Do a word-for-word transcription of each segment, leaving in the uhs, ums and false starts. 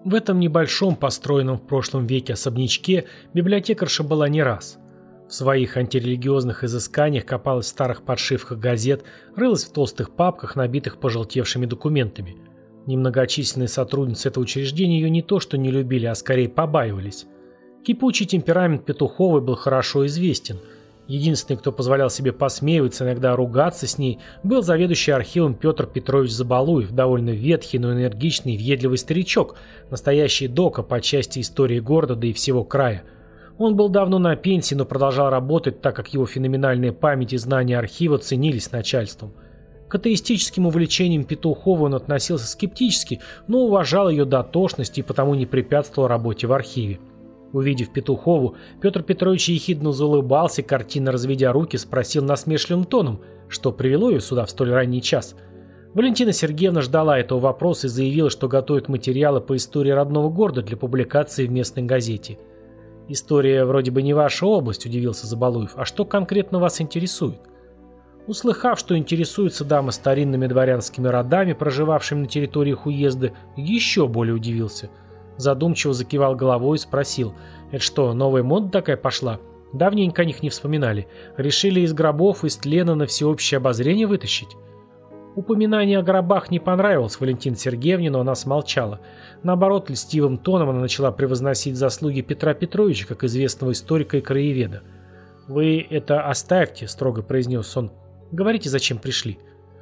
В этом небольшом, построенном в прошлом веке особнячке, библиотекарша была не раз. В своих антирелигиозных изысканиях копалась в старых подшивках газет, рылась в толстых папках, набитых пожелтевшими документами. Немногочисленные сотрудницы этого учреждения ее не то что не любили, а скорее побаивались. Кипучий темперамент Петуховой был хорошо известен. Единственный, кто позволял себе посмеиваться, иногда ругаться с ней, был заведующий архивом Петр Петрович Забалуев, довольно ветхий, но энергичный и въедливый старичок, настоящий дока по части истории города, да и всего края. Он был давно на пенсии, но продолжал работать, так как его феноменальная память и знания архива ценились начальством. К атеистическим увлечениям Петуховой он относился скептически, но уважал ее дотошность и потому не препятствовал работе в архиве. Увидев Петухову, Петр Петрович ехидно заулыбался, картинно разведя руки, спросил насмешливым тоном, что привело ее сюда в столь ранний час. Валентина Сергеевна ждала этого вопроса и заявила, что готовит материалы по истории родного города для публикации в местной газете. «История вроде бы не ваша область», – удивился Забалуев, – «а что конкретно вас интересует?» Услыхав, что интересуется дама старинными дворянскими родами, проживавшими на территориях уезда, еще более удивился. Задумчиво закивал головой и спросил: «Это что, новая мода такая пошла? Давненько о них не вспоминали. Решили из гробов, из тлена на всеобщее обозрение вытащить?» Упоминание о гробах не понравилось Валентине Сергеевне, но она смолчала. Наоборот, льстивым тоном она начала превозносить заслуги Петра Петровича, как известного историка и краеведа. «Вы это оставьте», — строго произнес он. «Говорите, зачем пришли».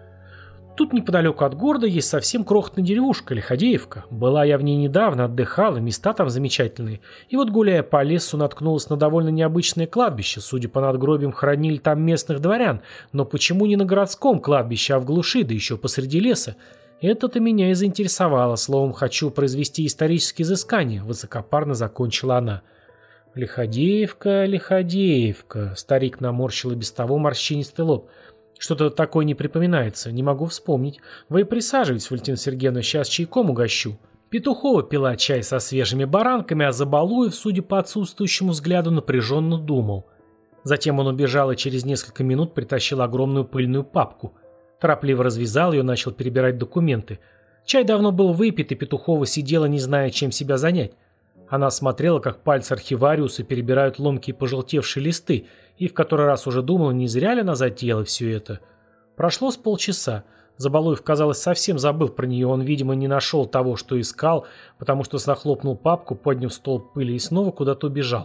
«Тут неподалеку от города есть совсем крохотная деревушка, Лиходеевка. Была я в ней недавно, отдыхала, места там замечательные. И вот, гуляя по лесу, наткнулась на довольно необычное кладбище. Судя по надгробиям, хоронили там местных дворян. Но почему не на городском кладбище, а в глуши, да еще посреди леса? Это-то меня и заинтересовало. Словом, хочу произвести исторические изыскания», — высокопарно закончила она. «Лиходеевка, Лиходеевка», — старик наморщил и без того морщинистый лоб. «Что-то такое не припоминается, не могу вспомнить. Вы присаживайтесь, Валентина Сергеевна, сейчас чайком угощу». Петухова пила чай со свежими баранками, а Забалуев, судя по отсутствующему взгляду, напряженно думал. Затем он убежал и через несколько минут притащил огромную пыльную папку. Торопливо развязал ее, начал перебирать документы. Чай давно был выпит, и Петухова сидела, не зная, чем себя занять. Она смотрела, как пальцы архивариуса перебирают ломкие пожелтевшие листы, и в который раз уже думала, не зря ли она затеяла все это. Прошло с полчаса. Забалуев, казалось, совсем забыл про нее. Он, видимо, не нашел того, что искал, потому что захлопнул папку, подняв столб пыли и снова куда-то убежал.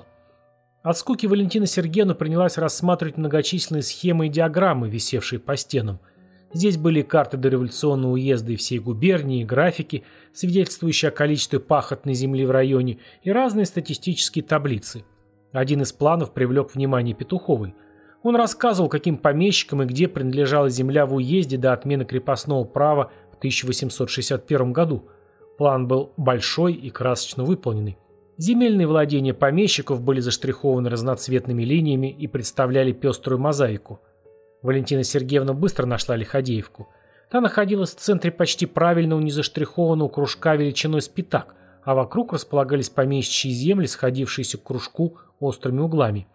От скуки Валентина Сергеевна принялась рассматривать многочисленные схемы и диаграммы, висевшие по стенам. Здесь были карты дореволюционного уезда и всей губернии, графики, свидетельствующие о количестве пахотной земли в районе, и разные статистические таблицы. Один из планов привлек внимание Петуховой. Он рассказывал, каким помещикам и где принадлежала земля в уезде до отмены крепостного права в тысяча восемьсот шестьдесят первом году. План был большой и красочно выполненный. Земельные владения помещиков были заштрихованы разноцветными линиями и представляли пеструю мозаику. Валентина Сергеевна быстро нашла Лиходеевку. Та находилась в центре почти правильного незаштрихованного кружка величиной с пятак, а вокруг располагались помещичьи земли, сходившиеся к кружку острыми углами.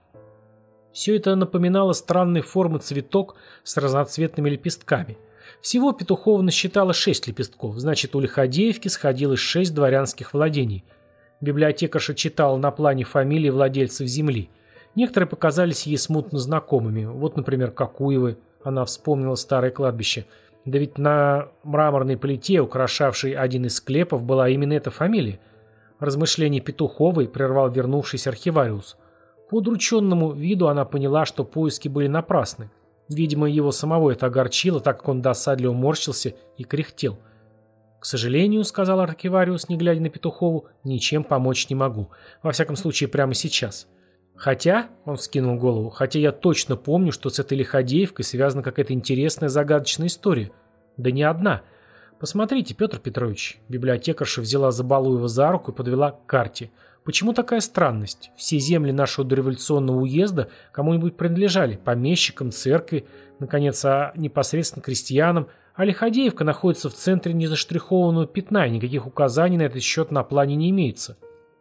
Все это напоминало странной формы цветок с разноцветными лепестками. Всего Петухова насчитала шесть лепестков, значит, у Лиходеевки сходилось шесть дворянских владений. Библиотекарша читала на плане фамилии владельцев земли. Некоторые показались ей смутно знакомыми. Вот, например, Кокуевы. Она вспомнила старое кладбище. Да ведь на мраморной плите, украшавшей один из склепов, была именно эта фамилия. Размышление Петуховой прервал вернувшийся архивариус. По удрученному виду она поняла, что поиски были напрасны. Видимо, его самого это огорчило, так как он досадливо морщился и кряхтел. «К сожалению, — сказал архивариус, не глядя на Петухову, — ничем помочь не могу. Во всяком случае, прямо сейчас. Хотя, — он вскинул голову, — хотя я точно помню, что с этой Лиходеевкой связана какая-то интересная загадочная история. Да не одна. Посмотрите, Петр Петрович». Библиотекарша взяла Забалуева за руку и подвела к карте. «Почему такая странность? Все земли нашего дореволюционного уезда кому-нибудь принадлежали, помещикам, церкви, наконец, а непосредственно крестьянам, а Лиходеевка находится в центре незаштрихованного пятна, и никаких указаний на этот счет на плане не имеется».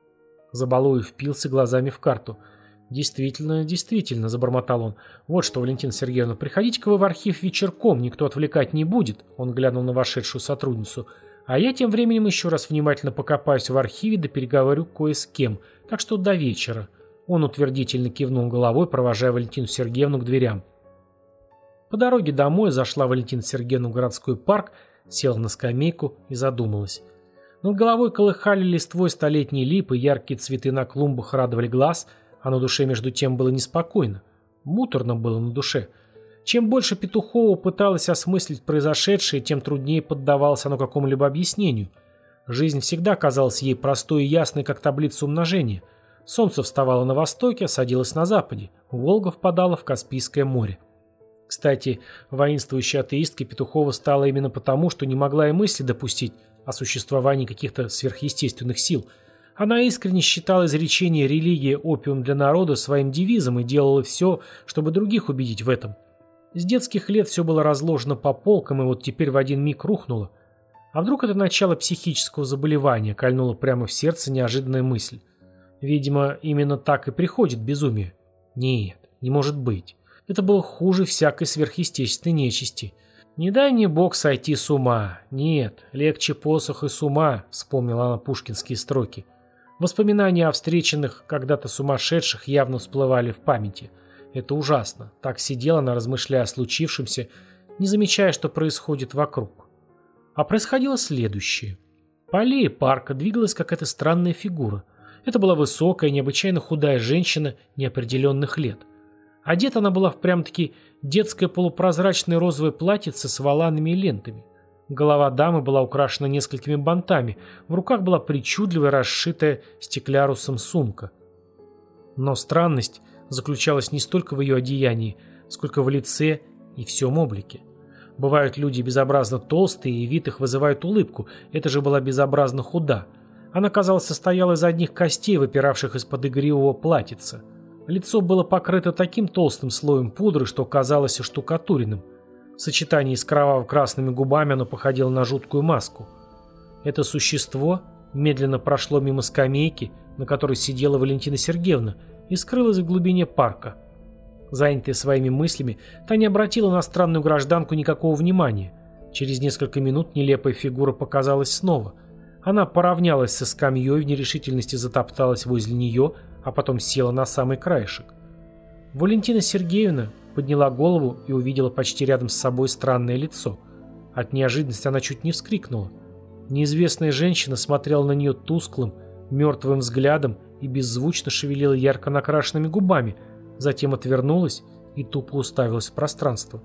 Забалуев впился глазами в карту. «Действительно, действительно», — забормотал он. «Вот что, Валентина Сергеевна, приходите-ка вы в архив вечерком, никто отвлекать не будет», — он глянул на вошедшую сотрудницу. А я тем временем еще раз внимательно покопаюсь в архиве да переговорю кое с кем, так что до вечера». Он утвердительно кивнул головой, провожая Валентину Сергеевну к дверям. По дороге домой зашла Валентина Сергеевна в городской парк, села на скамейку и задумалась. Над головой колыхали листвой столетние липы, яркие цветы на клумбах радовали глаз, а на душе между тем было неспокойно. Муторно было на душе. Чем больше Петухова пыталась осмыслить произошедшее, тем труднее поддавалось оно какому-либо объяснению. Жизнь всегда казалась ей простой и ясной, как таблица умножения. Солнце вставало на востоке, садилось на западе. Волга впадала в Каспийское море. Кстати, воинствующей атеисткой Петухова стала именно потому, что не могла и мысли допустить о существовании каких-то сверхъестественных сил. Она искренне считала изречение «религия – опиум для народа» своим девизом и делала все, чтобы других убедить в этом. С детских лет все было разложено по полкам, и вот теперь в один миг рухнуло. А вдруг это начало психического заболевания, кольнула прямо в сердце неожиданная мысль. Видимо, именно так и приходит безумие. Нет, не может быть. Это было хуже всякой сверхъестественной нечисти. Не дай мне Бог сойти с ума. Нет, легче посох и с ума, вспомнила она пушкинские строки. Воспоминания о встреченных когда-то сумасшедших явно всплывали в памяти. Это ужасно. Так сидела она, размышляя о случившемся, не замечая, что происходит вокруг. А происходило следующее. По аллее парка двигалась какая-то странная фигура. Это была высокая, необычайно худая женщина неопределенных лет. Одета она была в прям-таки детское полупрозрачное розовое платьице с воланами и лентами. Голова дамы была украшена несколькими бантами, в руках была причудливая, расшитая стеклярусом сумка. Но странность заключалась не столько в ее одеянии, сколько в лице и всем облике. Бывают люди безобразно толстые, и вид их вызывает улыбку, это же была безобразно худа. Она, казалось, состояла из одних костей, выпиравших из-под игривого платьица. Лицо было покрыто таким толстым слоем пудры, что казалось оштукатуренным. В сочетании с кроваво-красными губами оно походило на жуткую маску. Это существо медленно прошло мимо скамейки, на которой сидела Валентина Сергеевна, и скрылось в глубине парка. Занятая своими мыслями, та не обратила на странную гражданку никакого внимания. Через несколько минут нелепая фигура показалась снова. Она поравнялась со скамьей, в нерешительности затопталась возле нее, а потом села на самый краешек. Валентина Сергеевна подняла голову и увидела почти рядом с собой странное лицо. От неожиданности она чуть не вскрикнула. Неизвестная женщина смотрела на нее тусклым, мертвым взглядом и беззвучно шевелила ярко накрашенными губами, затем отвернулась и тупо уставилась в пространство.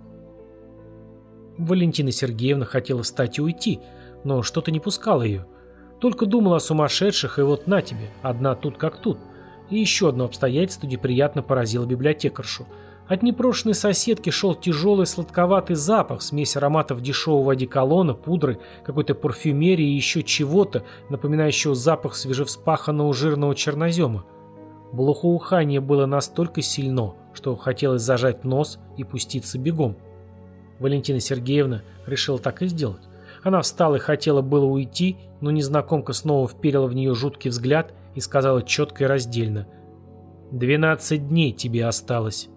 Валентина Сергеевна хотела встать и уйти, но что-то не пускало ее. Только думала о сумасшедших, и вот на тебе, одна тут как тут. И еще одно обстоятельство неприятно поразило библиотекаршу. От непрошенной соседки шел тяжелый сладковатый запах, смесь ароматов дешевого одеколона, пудры, какой-то парфюмерии и еще чего-то, напоминающего запах свежевспаханного жирного чернозема. Благоухание было настолько сильно, что хотелось зажать нос и пуститься бегом. Валентина Сергеевна решила так и сделать. Она встала и хотела было уйти, но незнакомка снова вперила в нее жуткий взгляд и сказала четко и раздельно: «Двенадцать дней тебе осталось».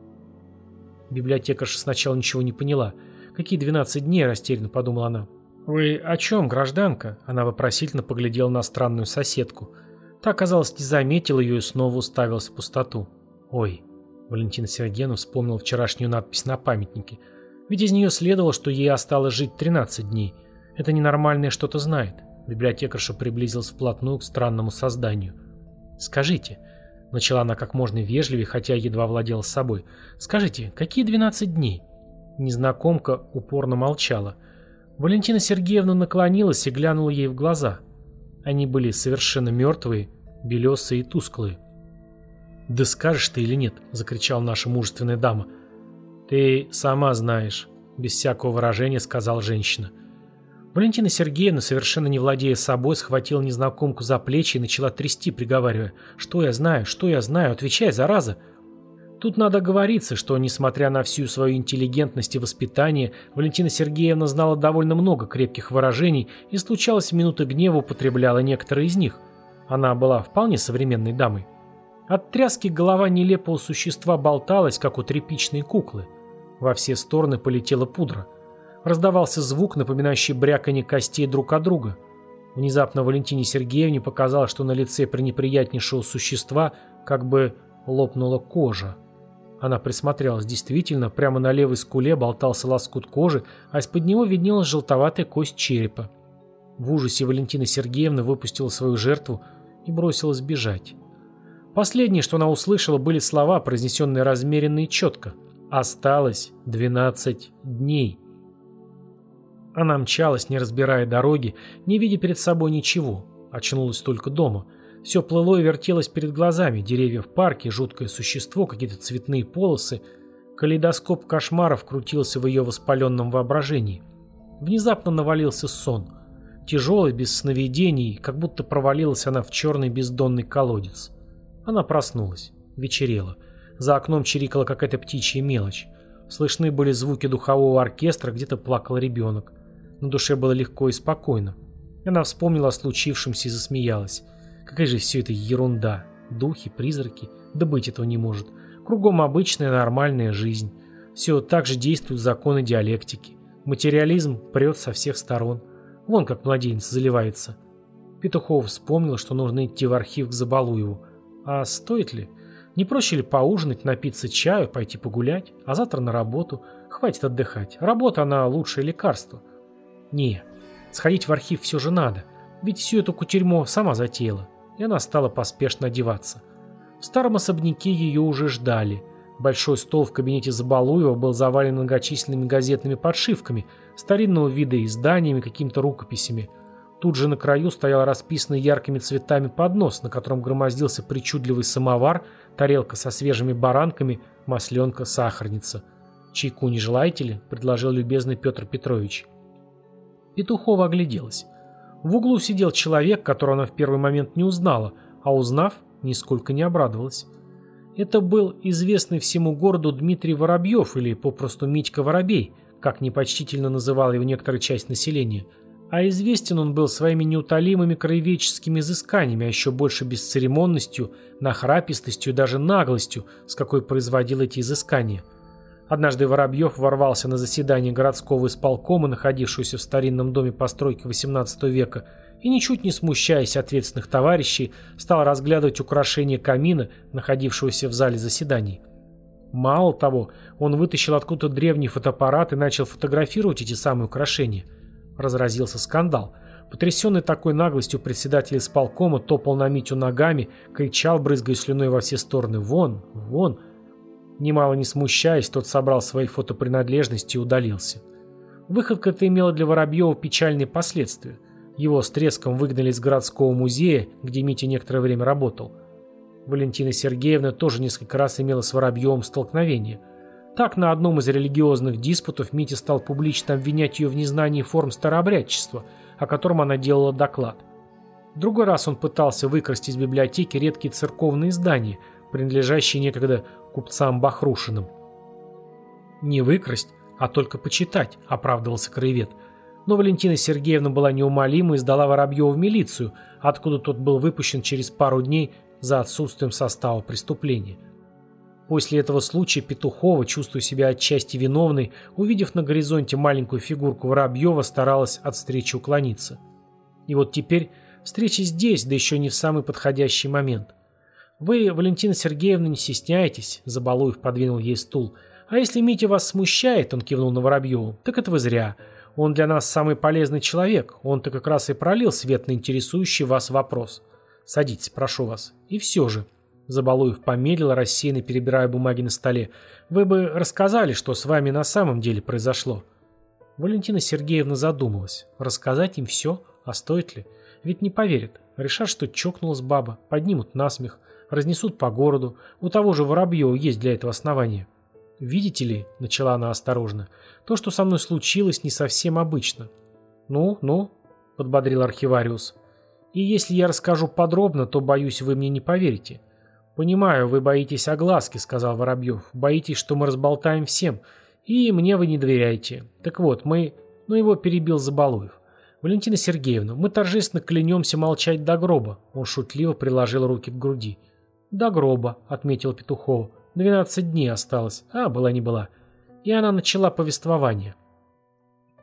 Библиотекарша сначала ничего не поняла. «Какие двенадцать дней?» – растерянно подумала она. «Вы о чем, гражданка?» – она вопросительно поглядела на странную соседку. Та, казалось, не заметила ее и снова уставилась в пустоту. «Ой», – Валентина Сергеевна вспомнила вчерашнюю надпись на памятнике. Ведь из нее следовало, что ей осталось жить тринадцать дней. Это ненормальное что-то знает. Библиотекарша приблизилась вплотную к странному созданию. «Скажите», — начала она как можно вежливее, хотя едва владела собой, «скажите, какие двенадцать дней?» Незнакомка упорно молчала. Валентина Сергеевна наклонилась и глянула ей в глаза. Они были совершенно мертвые, белесые и тусклые. «Да скажешь ты или нет?» — закричала наша мужественная дама. «Ты сама знаешь», — без всякого выражения сказала женщина. Валентина Сергеевна, совершенно не владея собой, схватила незнакомку за плечи и начала трясти, приговаривая: «Что я знаю? Что я знаю? Отвечай, зараза!» Тут надо оговориться, что, несмотря на всю свою интеллигентность и воспитание, Валентина Сергеевна знала довольно много крепких выражений и, случалось, в минуты гнева употребляла некоторые из них. Она была вполне современной дамой. От тряски голова нелепого существа болталась, как у тряпичной куклы. Во все стороны полетела пудра. Раздавался звук, напоминающий бряканье костей друг от друга. Внезапно Валентине Сергеевне показалось, что на лице пренеприятнейшего существа как бы лопнула кожа. Она присмотрелась. Действительно, прямо на левой скуле болтался лоскут кожи, а из-под него виднелась желтоватая кость черепа. В ужасе Валентина Сергеевна выпустила свою жертву и бросилась бежать. Последнее, что она услышала, были слова, произнесенные размеренно и четко. «Осталось двенадцать дней». Она мчалась, не разбирая дороги, не видя перед собой ничего. Очнулась только дома. Все плыло и вертелось перед глазами. Деревья в парке, жуткое существо, какие-то цветные полосы. Калейдоскоп кошмаров крутился в ее воспаленном воображении. Внезапно навалился сон. Тяжелый, без сновидений, как будто провалилась она в черный бездонный колодец. Она проснулась. Вечерело. За окном чирикала какая-то птичья мелочь. Слышны были звуки духового оркестра, где-то плакал ребенок. На душе было легко и спокойно. Она вспомнила о случившемся и засмеялась. Какая же все это ерунда. Духи, призраки. Да быть этого не может. Кругом обычная нормальная жизнь. Все так же действуют законы диалектики. Материализм прет со всех сторон. Вон как младенец заливается. Петухов вспомнил, что нужно идти в архив к Забалуеву. А стоит ли? Не проще ли поужинать, напиться чаю, пойти погулять, а завтра на работу? Хватит отдыхать. Работа, она лучшее лекарство. Не, сходить в архив все же надо. Ведь всю эту кутерьму сама затеяла. И она стала поспешно одеваться. В старом особняке ее уже ждали. Большой стол в кабинете Забалуева был завален многочисленными газетными подшивками, старинного вида изданиями, какими-то рукописями. Тут же на краю стоял расписанный яркими цветами поднос, на котором громоздился причудливый самовар, тарелка со свежими баранками, масленка, сахарница. «Чайку не желаете ли?» – предложил любезный Петр Петрович. Петухова огляделась. В углу сидел человек, которого она в первый момент не узнала, а узнав, нисколько не обрадовалась. Это был известный всему городу Дмитрий Воробьев, или попросту Митька Воробей, как непочтительно называла его некоторая часть населения. А известен он был своими неутолимыми краеведческими изысканиями, а еще больше бесцеремонностью, нахрапистостью и даже наглостью, с какой производил эти изыскания. Однажды Воробьев ворвался на заседание городского исполкома, находившегося в старинном доме постройки восемнадцатого века, и, ничуть не смущаясь ответственных товарищей, стал разглядывать украшения камина, находившегося в зале заседаний. Мало того, он вытащил откуда-то древний фотоаппарат и начал фотографировать эти самые украшения. Разразился скандал. Потрясенный такой наглостью председатель исполкома топал на Митю ногами, кричал, брызгая слюной во все стороны: «Вон! Вон!». Немало не смущаясь, тот собрал свои фотопринадлежности и удалился. Выходка-то имела для Воробьева печальные последствия. Его с треском выгнали из городского музея, где Митя некоторое время работал. Валентина Сергеевна тоже несколько раз имела с Воробьевым столкновение. Так, на одном из религиозных диспутов Митя стал публично обвинять ее в незнании форм старообрядчества, о котором она делала доклад. В другой раз он пытался выкрасть из библиотеки редкие церковные издания, принадлежащие некогда купцам Бахрушиным. «Не выкрасть, а только почитать», — оправдывался краевед. Но Валентина Сергеевна была неумолима и сдала Воробьева в милицию, откуда тот был выпущен через пару дней за отсутствием состава преступления. После этого случая Петухова, чувствуя себя отчасти виновной, увидев на горизонте маленькую фигурку Воробьева, старалась от встречи уклониться. И вот теперь встреча здесь, да еще не в самый подходящий момент. «Вы, Валентина Сергеевна, не стесняйтесь», — Забалуев подвинул ей стул. «А если Митя вас смущает», — он кивнул на Воробьеву, — «так это вы зря. Он для нас самый полезный человек. Он-то как раз и пролил свет на интересующий вас вопрос. Садитесь, прошу вас. И все же». Забалуев помедлил, рассеянно перебирая бумаги на столе. «Вы бы рассказали, что с вами на самом деле произошло». Валентина Сергеевна задумалась. Рассказать им все? А стоит ли? Ведь не поверят. Решат, что чокнулась баба, поднимут насмех, разнесут по городу. У того же Воробьева есть для этого основания. «Видите ли», — начала она осторожно, — «то, что со мной случилось, не совсем обычно». «Ну, ну», — подбодрил архивариус. «И если я расскажу подробно, то, боюсь, вы мне не поверите». «Понимаю, вы боитесь огласки», — сказал Воробьев. «Боитесь, что мы разболтаем всем. И мне вы не доверяете. Так вот, мы...» Но его перебил Забалуев. «Валентина Сергеевна, мы торжественно клянемся молчать до гроба». Он шутливо приложил руки к груди. «До гроба», — отметил Петухова. «Двенадцать дней осталось. А, была не была». И она начала повествование.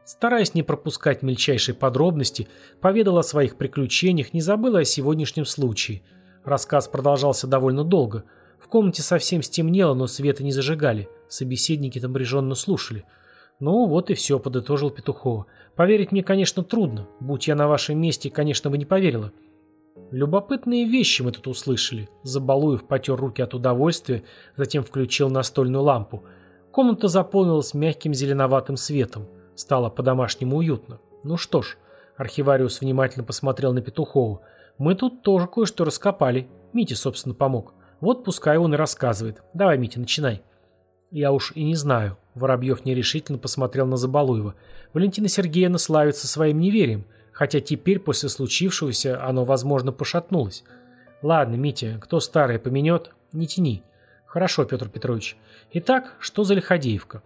Стараясь не пропускать мельчайшие подробности, поведала о своих приключениях, не забыла о сегодняшнем случае. Рассказ продолжался довольно долго. В комнате совсем стемнело, но света не зажигали. Собеседники напряженно слушали. «Ну, вот и все», — подытожил Петухова. «Поверить мне, конечно, трудно. Будь я на вашем месте, конечно бы не поверила». «Любопытные вещи мы тут услышали». Забалуев потер руки от удовольствия, затем включил настольную лампу. Комната заполнилась мягким зеленоватым светом. Стало по-домашнему уютно. «Ну что ж», — архивариус внимательно посмотрел на Петухову, «мы тут тоже кое-что раскопали. Митя, собственно, помог. Вот пускай он и рассказывает. Давай, Митя, начинай». «Я уж и не знаю». Воробьев нерешительно посмотрел на Забалуева. «Валентина Сергеевна славится своим неверием, хотя теперь, после случившегося, оно, возможно, пошатнулось. Ладно, Митя, кто старое поменет, не тяни». «Хорошо, Петр Петрович. Итак, что за Лиходеевка?»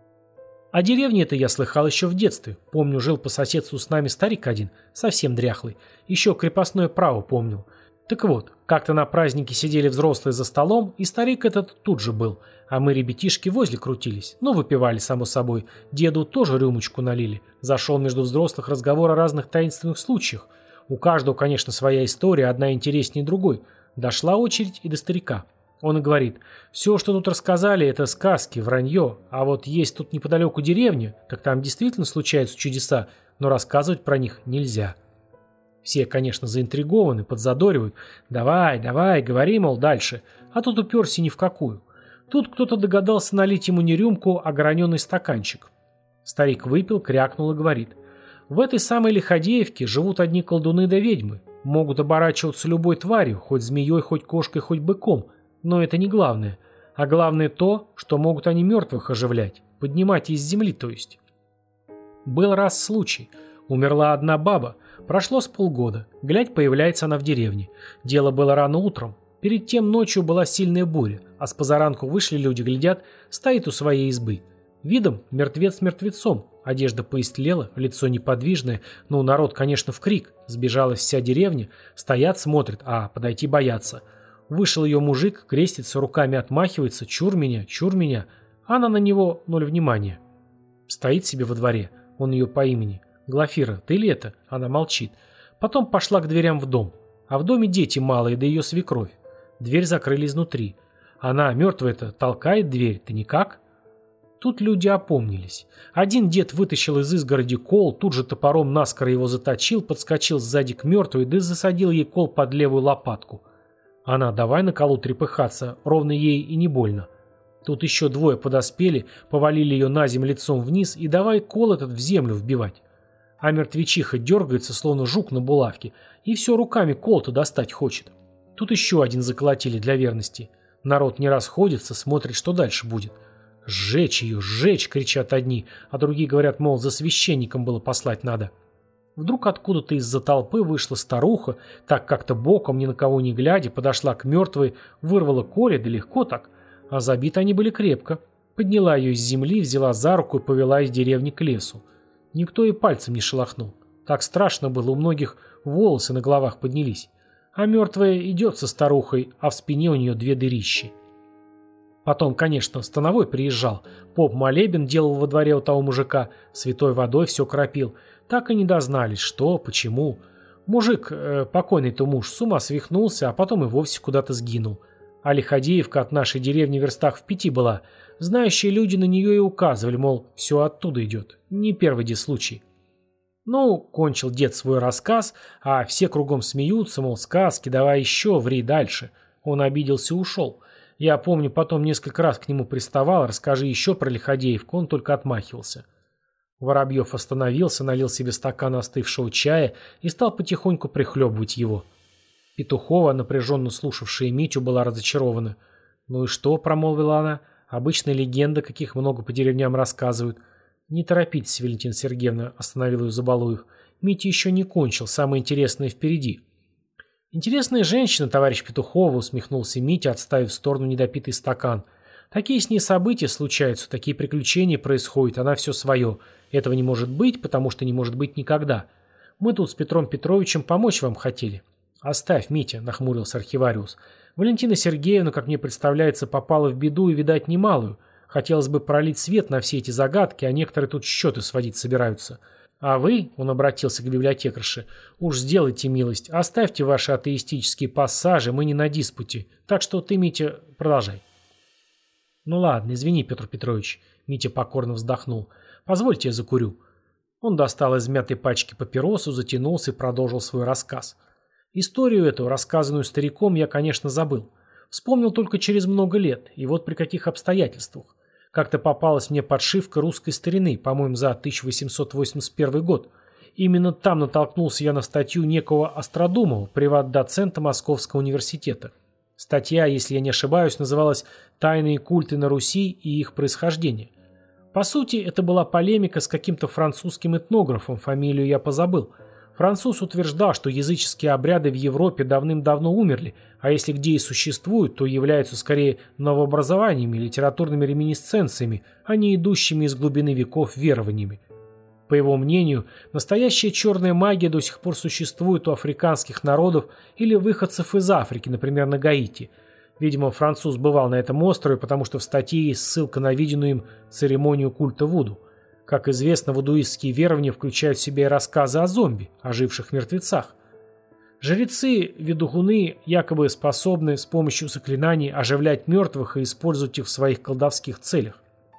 «О деревне это я слыхал еще в детстве. Помню, жил по соседству с нами старик один, совсем дряхлый. Еще крепостное право помнил. Так вот, как-то на празднике сидели взрослые за столом, и старик этот тут же был, а мы, ребятишки, возле крутились. Ну, выпивали, само собой. Деду тоже рюмочку налили. Зашел между взрослых разговор о разных таинственных случаях. У каждого, конечно, своя история, одна интереснее другой. Дошла очередь и до старика. Он и говорит: все, что тут рассказали, это сказки, вранье, а вот есть тут неподалеку деревня, так там действительно случаются чудеса, но рассказывать про них нельзя». Все, конечно, заинтригованы, подзадоривают. «Давай, давай, говори, мол, дальше». А тут уперся ни в какую. Тут кто-то догадался налить ему не рюмку, а граненый стаканчик. Старик выпил, крякнул и говорит: «В этой самой Лиходеевке живут одни колдуны да ведьмы. Могут оборачиваться любой тварью, хоть змеей, хоть кошкой, хоть быком. Но это не главное. А главное то, что могут они мертвых оживлять, поднимать из земли, то есть». Был раз случай. Умерла одна баба. Прошло с полгода. Глядь, появляется она в деревне. Дело было рано утром. Перед тем ночью была сильная буря, а с позаранку вышли люди, глядят, стоит у своей избы. Видом мертвец мертвецом, одежда поистлела, лицо неподвижное, ну, народ, конечно, в крик. Сбежалась вся деревня, стоят, смотрят, а подойти боятся. Вышел ее мужик, крестится, руками отмахивается: «Чур меня, чур меня». Она на него ноль внимания. Стоит себе во дворе, он ее по имени: «Глафира, ты ли это?» Она молчит. Потом пошла к дверям в дом. А в доме дети малые, да ее свекровь. Дверь закрыли изнутри. Она, мертвая-то, толкает дверь, ты никак? Тут люди опомнились. Один дед вытащил из изгороди кол, тут же топором наскоро его заточил, подскочил сзади к мертвой, да засадил ей кол под левую лопатку. Она давай на колу трепыхаться, ровно ей и не больно. Тут еще двое подоспели, повалили ее на землю лицом вниз и давай кол этот в землю вбивать. А мертвечиха дергается, словно жук на булавке, и все руками кол-то достать хочет. Тут еще один заколотили для верности. Народ не расходится, смотрит, что дальше будет. «Сжечь ее, сжечь!» — кричат одни, а другие говорят, мол, за священником было послать надо. Вдруг откуда-то из-за толпы вышла старуха, так как-то боком, ни на кого не глядя, подошла к мертвой, вырвала коля, да легко так, а забиты они были крепко. Подняла ее из земли, взяла за руку и повела из деревни к лесу. Никто и пальцем не шелохнул. Так страшно было, у многих волосы на головах поднялись. А мертвая идет со старухой, а в спине у нее две дырищи. Потом, конечно, становой приезжал. Поп молебен делал во дворе у того мужика, святой водой все кропил. Так и не дознались, что, почему. Мужик, э, покойный-то муж, с ума свихнулся, а потом и вовсе куда-то сгинул. А Лиходеевка от нашей деревни в верстах в пяти была. Знающие люди на нее и указывали, мол, все оттуда идет. Не первый де случай. Ну, кончил дед свой рассказ, а все кругом смеются, мол, сказки, давай еще, ври дальше. Он обиделся и ушел. Я помню, потом несколько раз к нему приставал: «Расскажи еще про Лиходеевку», он только отмахивался. Воробьев остановился, налил себе стакан остывшего чая и стал потихоньку прихлебывать его. Петухова, напряженно слушавшая Митю, была разочарована. «Ну и что?» — промолвила она. «Обычная легенда, каких много по деревням рассказывают». «Не торопитесь, Валентина Сергеевна», — остановил ее Забалуев. «Митя еще не кончил, самое интересное впереди». «Интересная женщина, товарищ Петухова», — усмехнулся Митя, отставив в сторону недопитый стакан. «Такие с ней события случаются, такие приключения происходят, она все свое. Этого не может быть, потому что не может быть никогда. Мы тут с Петром Петровичем помочь вам хотели». «Оставь, Митя», — нахмурился архивариус. «Валентина Сергеевна, как мне представляется, попала в беду и, видать, немалую. Хотелось бы пролить свет на все эти загадки, а некоторые тут счеты сводить собираются. А вы, он обратился к библиотекарше, уж сделайте милость, оставьте ваши атеистические пассажи, мы не на диспуте. Так что ты, Митя, продолжай. Ну ладно, извини, Петр Петрович, Митя покорно вздохнул. Позвольте я закурю. Он достал из мятой пачки папиросу, затянулся и продолжил свой рассказ. Историю эту, рассказанную стариком, я, конечно, забыл. Вспомнил только через много лет, и вот при каких обстоятельствах. Как-то попалась мне подшивка русской старины, по-моему, за тысяча восемьсот восемьдесят первый год. Именно там натолкнулся я на статью некого Остродумова, приват-доцента Московского университета. Статья, если я не ошибаюсь, называлась «Тайные культы на Руси и их происхождение». По сути, это была полемика с каким-то французским этнографом, фамилию я позабыл. Француз утверждал, что языческие обряды в Европе давным-давно умерли, а если где и существуют, то являются скорее новообразованиями, литературными реминисценциями, а не идущими из глубины веков верованиями. По его мнению, настоящая черная магия до сих пор существует у африканских народов или выходцев из Африки, например, на Гаити. Видимо, француз бывал на этом острове, потому что в статье есть ссылка на виденную им церемонию культа Вуду. Как известно, вудуистские верования включают в себя и рассказы о зомби, оживших мертвецах. Жрецы-ведугуны якобы способны с помощью заклинаний оживлять мертвых и использовать их в своих колдовских целях.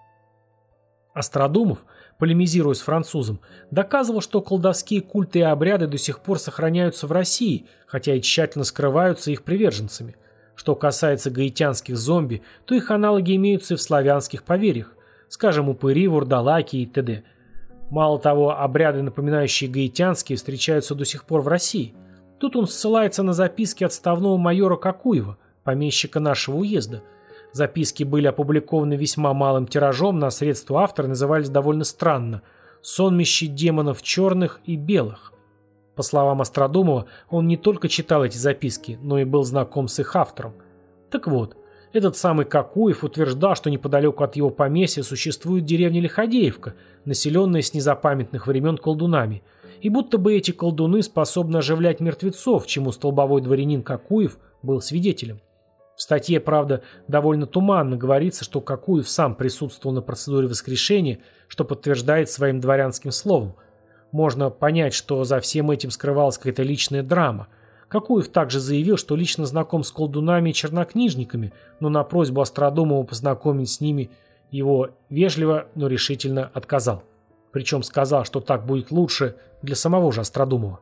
Остродумов, полемизируя с французом, доказывал, что колдовские культы и обряды до сих пор сохраняются в России, хотя и тщательно скрываются их приверженцами. Что касается гаитянских зомби, то их аналоги имеются и в славянских поверьях. Скажем, упыри, вурдалаки и т.д. Мало того, обряды, напоминающие гаитянские, встречаются до сих пор в России. Тут он ссылается на записки отставного майора Кокуева, помещика нашего уезда. Записки были опубликованы весьма малым тиражом, на средства автора назывались довольно странно «Сонмище демонов черных и белых». По словам Остродумова, он не только читал эти записки, но и был знаком с их автором. Так вот, этот самый Кокуев утверждал, что неподалеку от его поместья существует деревня Лиходеевка, населенная с незапамятных времен колдунами, и будто бы эти колдуны способны оживлять мертвецов, чему столбовой дворянин Кокуев был свидетелем. В статье, правда, довольно туманно говорится, что Кокуев сам присутствовал на процедуре воскрешения, что подтверждает своим дворянским словом. Можно понять, что за всем этим скрывалась какая-то личная драма. Кокуев также заявил, что лично знаком с колдунами и чернокнижниками, но на просьбу Остродумова познакомить с ними его вежливо, но решительно отказал. Причем сказал, что так будет лучше для самого же Остродумова.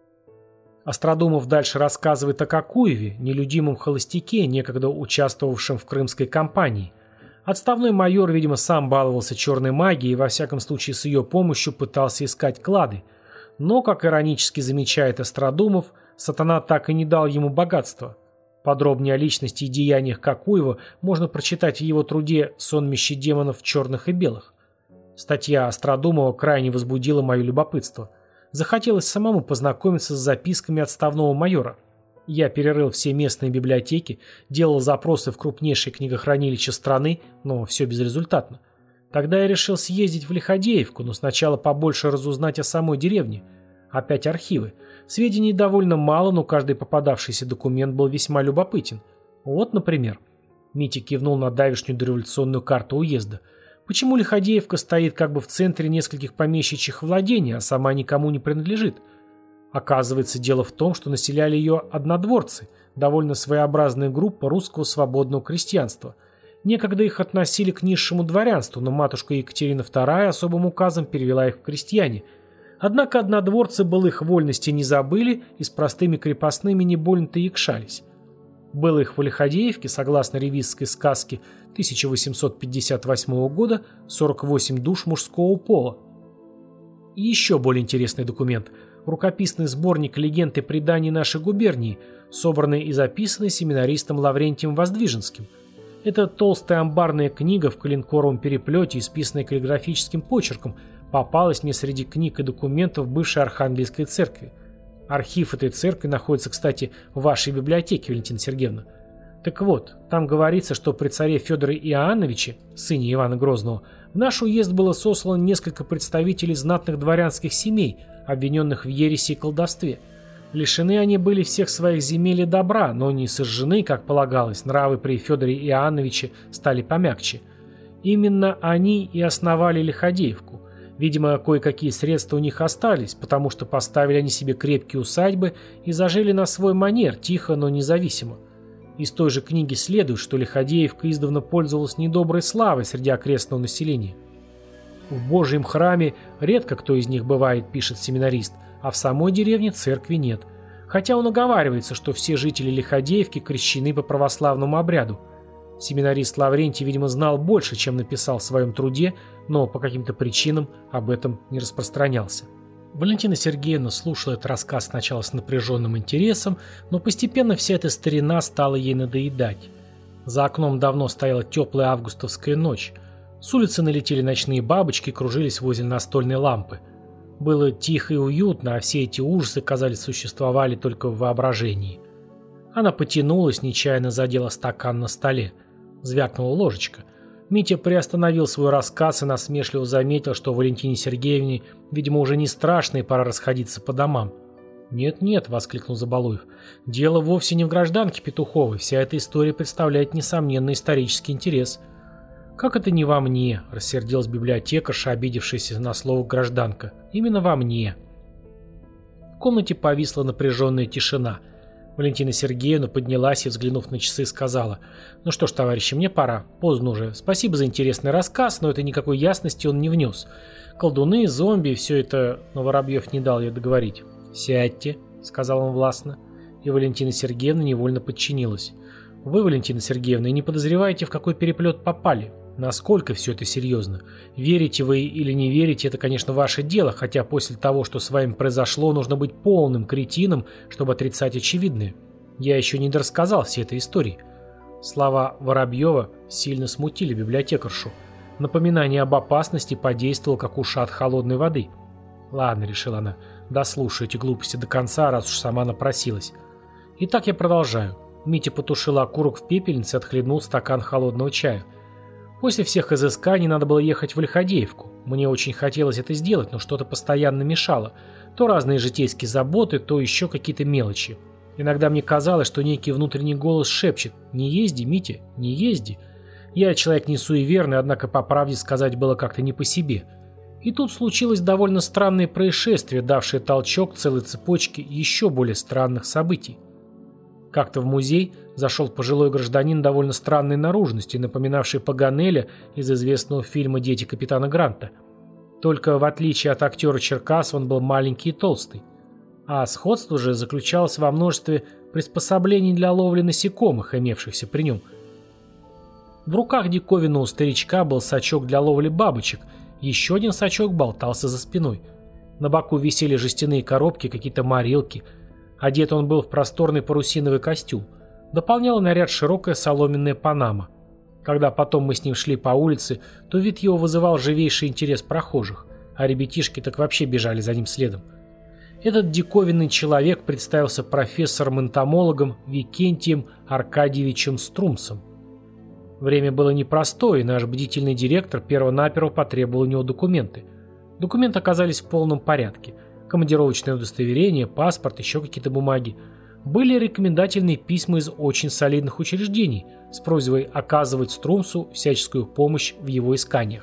Остродумов дальше рассказывает о Кокуеве, нелюдимом холостяке, некогда участвовавшем в крымской кампании. Отставной майор, видимо, сам баловался черной магией и, во всяком случае, с ее помощью пытался искать клады. Но, как иронически замечает Остродумов, сатана так и не дал ему богатства. Подробнее о личности и деяниях Кокуева можно прочитать в его труде «Сонмище демонов черных и белых». Статья Остродумова крайне возбудила мое любопытство. Захотелось самому познакомиться с записками отставного майора. Я перерыл все местные библиотеки, делал запросы в крупнейшие книгохранилища страны, но все безрезультатно. Тогда я решил съездить в Лиходеевку, но сначала побольше разузнать о самой деревне. Опять архивы. Сведений довольно мало, но каждый попадавшийся документ был весьма любопытен. Вот, например, Митя кивнул на давешнюю дореволюционную карту уезда. Почему Лиходеевка стоит как бы в центре нескольких помещичьих владений, а сама никому не принадлежит? Оказывается, дело в том, что населяли ее однодворцы, довольно своеобразная группа русского свободного крестьянства. Некогда их относили к низшему дворянству, но матушка Екатерина вторая особым указом перевела их в крестьяне. Однако однодворцы былых вольностей не забыли и с простыми крепостными не больно-то якшались. Было их в Лиходеевке, согласно ревизской сказке тысяча восемьсот пятьдесят восьмого года, сорок восемь душ мужского пола. И еще более интересный документ – рукописный сборник легенд и преданий нашей губернии, собранный и записанный семинаристом Лаврентием Воздвиженским. Это толстая амбарная книга в коленкоровом переплете, исписанная каллиграфическим почерком, попалась мне среди книг и документов бывшей Архангельской церкви. Архив этой церкви находится, кстати, в вашей библиотеке, Валентина Сергеевна. Так вот, там говорится, что при царе Федоре Иоанновиче, сыне Ивана Грозного, в наш уезд было сослано несколько представителей знатных дворянских семей, обвиненных в ереси и колдовстве. Лишены они были всех своих земель и добра, но не сожжены, как полагалось, нравы при Федоре Иоанновиче стали помягче. Именно они и основали Лиходеевку. Видимо, кое-какие средства у них остались, потому что поставили они себе крепкие усадьбы и зажили на свой манер, тихо, но независимо. Из той же книги следует, что Лиходеевка издавна пользовалась недоброй славой среди окрестного населения. В Божьем храме редко кто из них бывает, пишет семинарист, а в самой деревне церкви нет. Хотя он оговаривается, что все жители Лиходеевки крещены по православному обряду. Семинарист Лаврентий, видимо, знал больше, чем написал в своем труде, но по каким-то причинам об этом не распространялся. Валентина Сергеевна слушала этот рассказ сначала с напряженным интересом, но постепенно вся эта старина стала ей надоедать. За окном давно стояла теплая августовская ночь. С улицы налетели ночные бабочки, кружились возле настольной лампы. Было тихо и уютно, а все эти ужасы, казалось, существовали только в воображении. Она потянулась, нечаянно задела стакан на столе. Звякнула ложечка. Митя приостановил свой рассказ и насмешливо заметил, что Валентине Сергеевне, видимо, уже не страшно и пора расходиться по домам. «Нет-нет», — воскликнул Забалуев, — «дело вовсе не в гражданке Петуховой. Вся эта история представляет несомненный исторический интерес». «Как это не во мне?» — рассердилась библиотекарша, обидевшаяся на слово «гражданка». «Именно во мне». В комнате повисла напряженная тишина. Валентина Сергеевна поднялась и, взглянув на часы, сказала: «Ну что ж, товарищи, мне пора. Поздно уже. Спасибо за интересный рассказ, но это никакой ясности он не внес. Колдуны, зомби, все это...» Но Воробьев не дал ей договорить. «Сядьте», — сказал он властно. И Валентина Сергеевна невольно подчинилась. «Вы, Валентина Сергеевна, не подозреваете, в какой переплет попали. Насколько все это серьезно? Верите вы или не верите, это, конечно, ваше дело, хотя после того, что с вами произошло, нужно быть полным кретином, чтобы отрицать очевидное. Я еще не дорассказал всей этой истории». Слова Воробьева сильно смутили библиотекаршу. Напоминание об опасности подействовало, как ушат холодной воды. «Ладно», — решила она, — «дослушаю эти глупости до конца, раз уж сама напросилась. Итак, я продолжаю». Митя потушил окурок в пепельнице и отхлебнул стакан холодного чая. После всех изысканий надо было ехать в Лиходеевку. Мне очень хотелось это сделать, но что-то постоянно мешало. То разные житейские заботы, то еще какие-то мелочи. Иногда мне казалось, что некий внутренний голос шепчет: «Не езди, Митя, не езди». Я человек не суеверный, однако по правде сказать было как-то не по себе. И тут случилось довольно странное происшествие, давшее толчок целой цепочке еще более странных событий. Как-то в музей зашел пожилой гражданин довольно странной наружности, напоминавший Паганеля из известного фильма «Дети капитана Гранта». Только в отличие от актера Черкасова он был маленький и толстый. А сходство же заключалось во множестве приспособлений для ловли насекомых, имевшихся при нем. В руках диковинного старичка был сачок для ловли бабочек, еще один сачок болтался за спиной. На боку висели жестяные коробки, какие-то морилки. Одет он был в просторный парусиновый костюм. Дополняла наряд широкая соломенная панама. Когда потом мы с ним шли по улице, то вид его вызывал живейший интерес прохожих, а ребятишки так вообще бежали за ним следом. Этот диковинный человек представился профессором-энтомологом Викентием Аркадьевичем Струмсом. Время было непростое, и наш бдительный директор перво-наперво потребовал у него документы. Документы оказались в полном порядке. Командировочное удостоверение, паспорт, еще какие-то бумаги. Были рекомендательные письма из очень солидных учреждений с просьбой оказывать Струмсу всяческую помощь в его исканиях.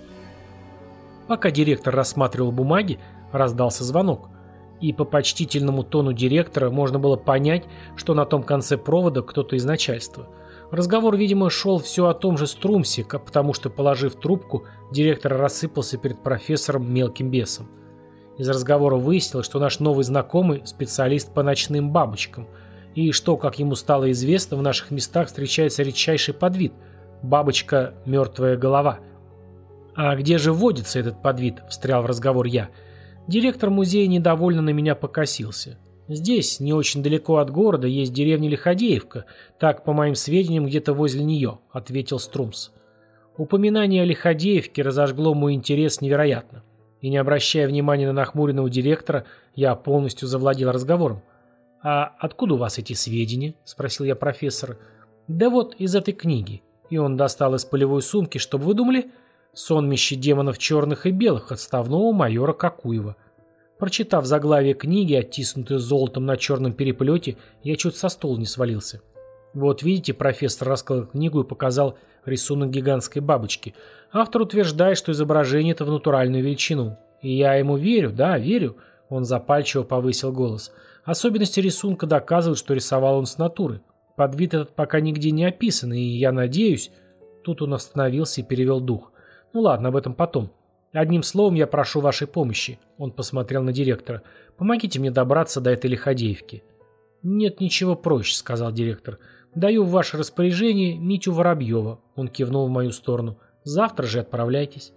Пока директор рассматривал бумаги, раздался звонок. И по почтительному тону директора можно было понять, что на том конце провода кто-то из начальства. Разговор, видимо, шел все о том же Струмсе, потому что, положив трубку, директор рассыпался перед профессором мелким бесом. Из разговора выяснилось, что наш новый знакомый – специалист по ночным бабочкам, и что, как ему стало известно, в наших местах встречается редчайший подвид – бабочка «мертвая голова». «А где же водится этот подвид?» – встрял в разговор я. Директор музея недовольно на меня покосился. «Здесь, не очень далеко от города, есть деревня Лиходеевка, так, по моим сведениям, где-то возле нее», – ответил Струмс. Упоминание о Лиходеевке разожгло мой интерес невероятно. И не обращая внимания на нахмуренного директора, я полностью завладел разговором. «А откуда у вас эти сведения?» – спросил я профессора. «Да вот из этой книги». И он достал из полевой сумки, чтобы вы думали, «Сонмище демонов черных и белых» отставного майора Кокуева. Прочитав заглавие книги, оттиснутое золотом на черном переплете, я чуть со стула не свалился. Вот видите, профессор раскрыл книгу и показал рисунок гигантской бабочки. Автор утверждает, что изображение это в натуральную величину. И я ему верю, да, верю. Он запальчиво повысил голос. Особенности рисунка доказывают, что рисовал он с натуры. Подвид этот пока нигде не описан, и я надеюсь... Тут он остановился и перевел дух. Ну ладно, об этом потом. Одним словом, я прошу вашей помощи. Он посмотрел на директора. Помогите мне добраться до этой лиходеевки. Нет ничего проще, сказал директор. Даю в ваше распоряжение Митю Воробьева. Он кивнул в мою сторону. Завтра же отправляйтесь.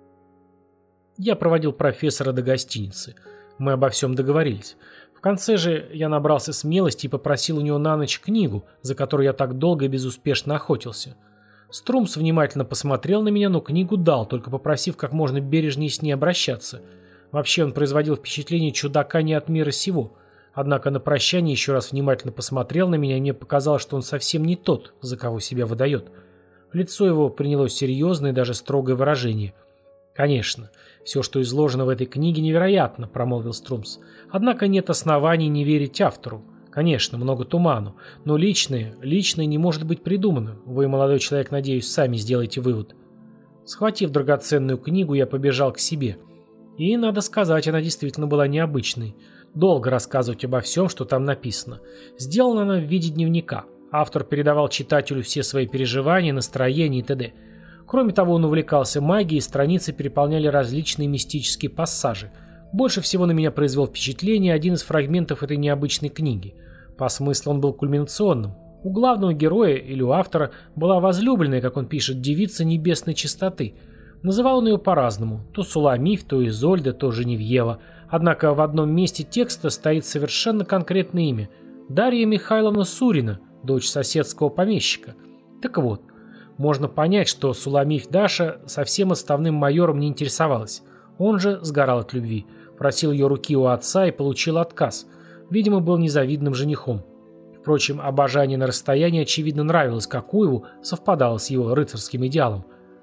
Я проводил профессора до гостиницы. Мы обо всем договорились. В конце же я набрался смелости и попросил у него на ночь книгу, за которую я так долго и безуспешно охотился. Струмс внимательно посмотрел на меня, но книгу дал, только попросив как можно бережнее с ней обращаться. Вообще он производил впечатление чудака не от мира сего. Однако на прощание еще раз внимательно посмотрел на меня, и мне показалось, что он совсем не тот, за кого себя выдает. Лицо его приняло серьезное и даже строгое выражение. «Конечно, все, что изложено в этой книге, невероятно», — промолвил Струмс. «Однако нет оснований не верить автору. Конечно, много туману, но личное, личное не может быть придумано. Вы, молодой человек, надеюсь, сами сделаете вывод». Схватив драгоценную книгу, я побежал к себе. И, надо сказать, она действительно была необычной. Долго рассказывать обо всем, что там написано. Сделана она в виде дневника. Автор передавал читателю все свои переживания, настроения и т.д. Кроме того, он увлекался магией, страницы переполняли различные мистические пассажи. Больше всего на меня произвел впечатление один из фрагментов этой необычной книги. По смыслу он был кульминационным. У главного героя или у автора была возлюбленная, как он пишет, девица небесной чистоты. Называл он ее по-разному. То Суламиф, то Изольда, то Женевьева. Однако в одном месте текста стоит совершенно конкретное имя. Дарья Михайловна Сурина, дочь соседского помещика. Так вот, можно понять, что Суламиф Даша совсем отставным майором не интересовалась. Он же сгорал от любви. Просил ее руки у отца и получил отказ. Видимо, был незавидным женихом. Впрочем, обожание на расстоянии, очевидно, нравилось Какуеву, совпадало с его рыцарским идеалом.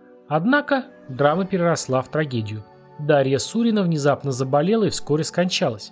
Однако драма переросла в трагедию. Дарья Сурина внезапно заболела и вскоре скончалась.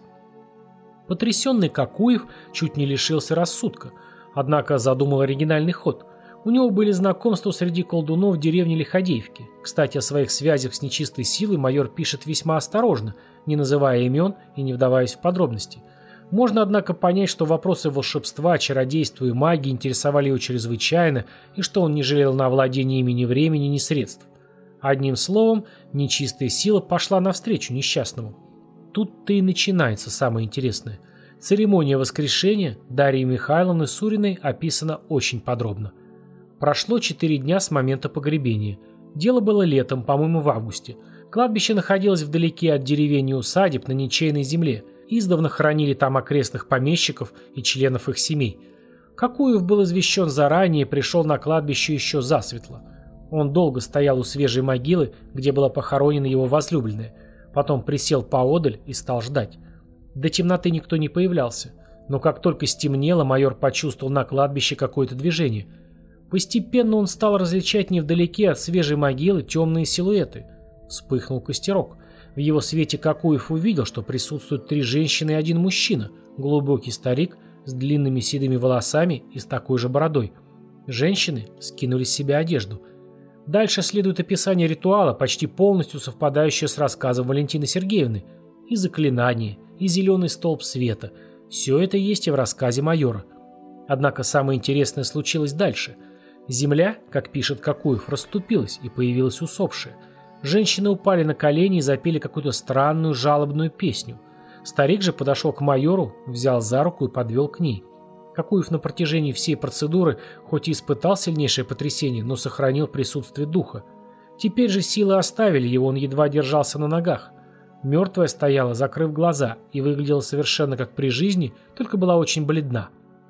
Потрясенный Какуев чуть не лишился рассудка, однако задумал оригинальный ход. У него были знакомства среди колдунов деревни Лиходеевки. Кстати, о своих связях с нечистой силой майор пишет весьма осторожно, не называя имен и не вдаваясь в подробности. Можно, однако, понять, что вопросы волшебства, чародейства и магии интересовали его чрезвычайно, и что он не жалел на овладение ими ни времени, ни средств. Одним словом, нечистая сила пошла навстречу несчастному. Тут-то и начинается самое интересное. Церемония воскрешения Дарьи Михайловны Суриной описана очень подробно. Прошло четыре дня с момента погребения. Дело было летом, по-моему, в августе. Кладбище находилось вдалеке от деревень и усадеб на ничейной земле. Издавна хоронили там окрестных помещиков и членов их семей. Какуев был извещен заранее и пришел на кладбище еще засветло. Он долго стоял у свежей могилы, где была похоронена его возлюбленная. Потом присел поодаль и стал ждать. До темноты никто не появлялся. Но как только стемнело, майор почувствовал на кладбище какое-то движение. Постепенно он стал различать невдалеке от свежей могилы темные силуэты. Вспыхнул костерок. В его свете Какуев увидел, что присутствуют три женщины и один мужчина, глубокий старик с длинными седыми волосами и с такой же бородой. Женщины скинули с себя одежду. Дальше следует описание ритуала, почти полностью совпадающее с рассказом Валентины Сергеевны. И заклинание, и зеленый столб света. Все это есть и в рассказе майора. Однако самое интересное случилось дальше. Земля, как пишет Какуев, расступилась и появилась усопшая. Женщины упали на колени и запели какую-то странную жалобную песню. Старик же подошел к майору, взял за руку и подвел к ней. Какуев на протяжении всей процедуры хоть и испытал сильнейшее потрясение, но сохранил присутствие духа. Теперь же силы оставили его, он едва держался на ногах. Мертвая стояла, закрыв глаза, и выглядела совершенно как при жизни, только была очень бледна.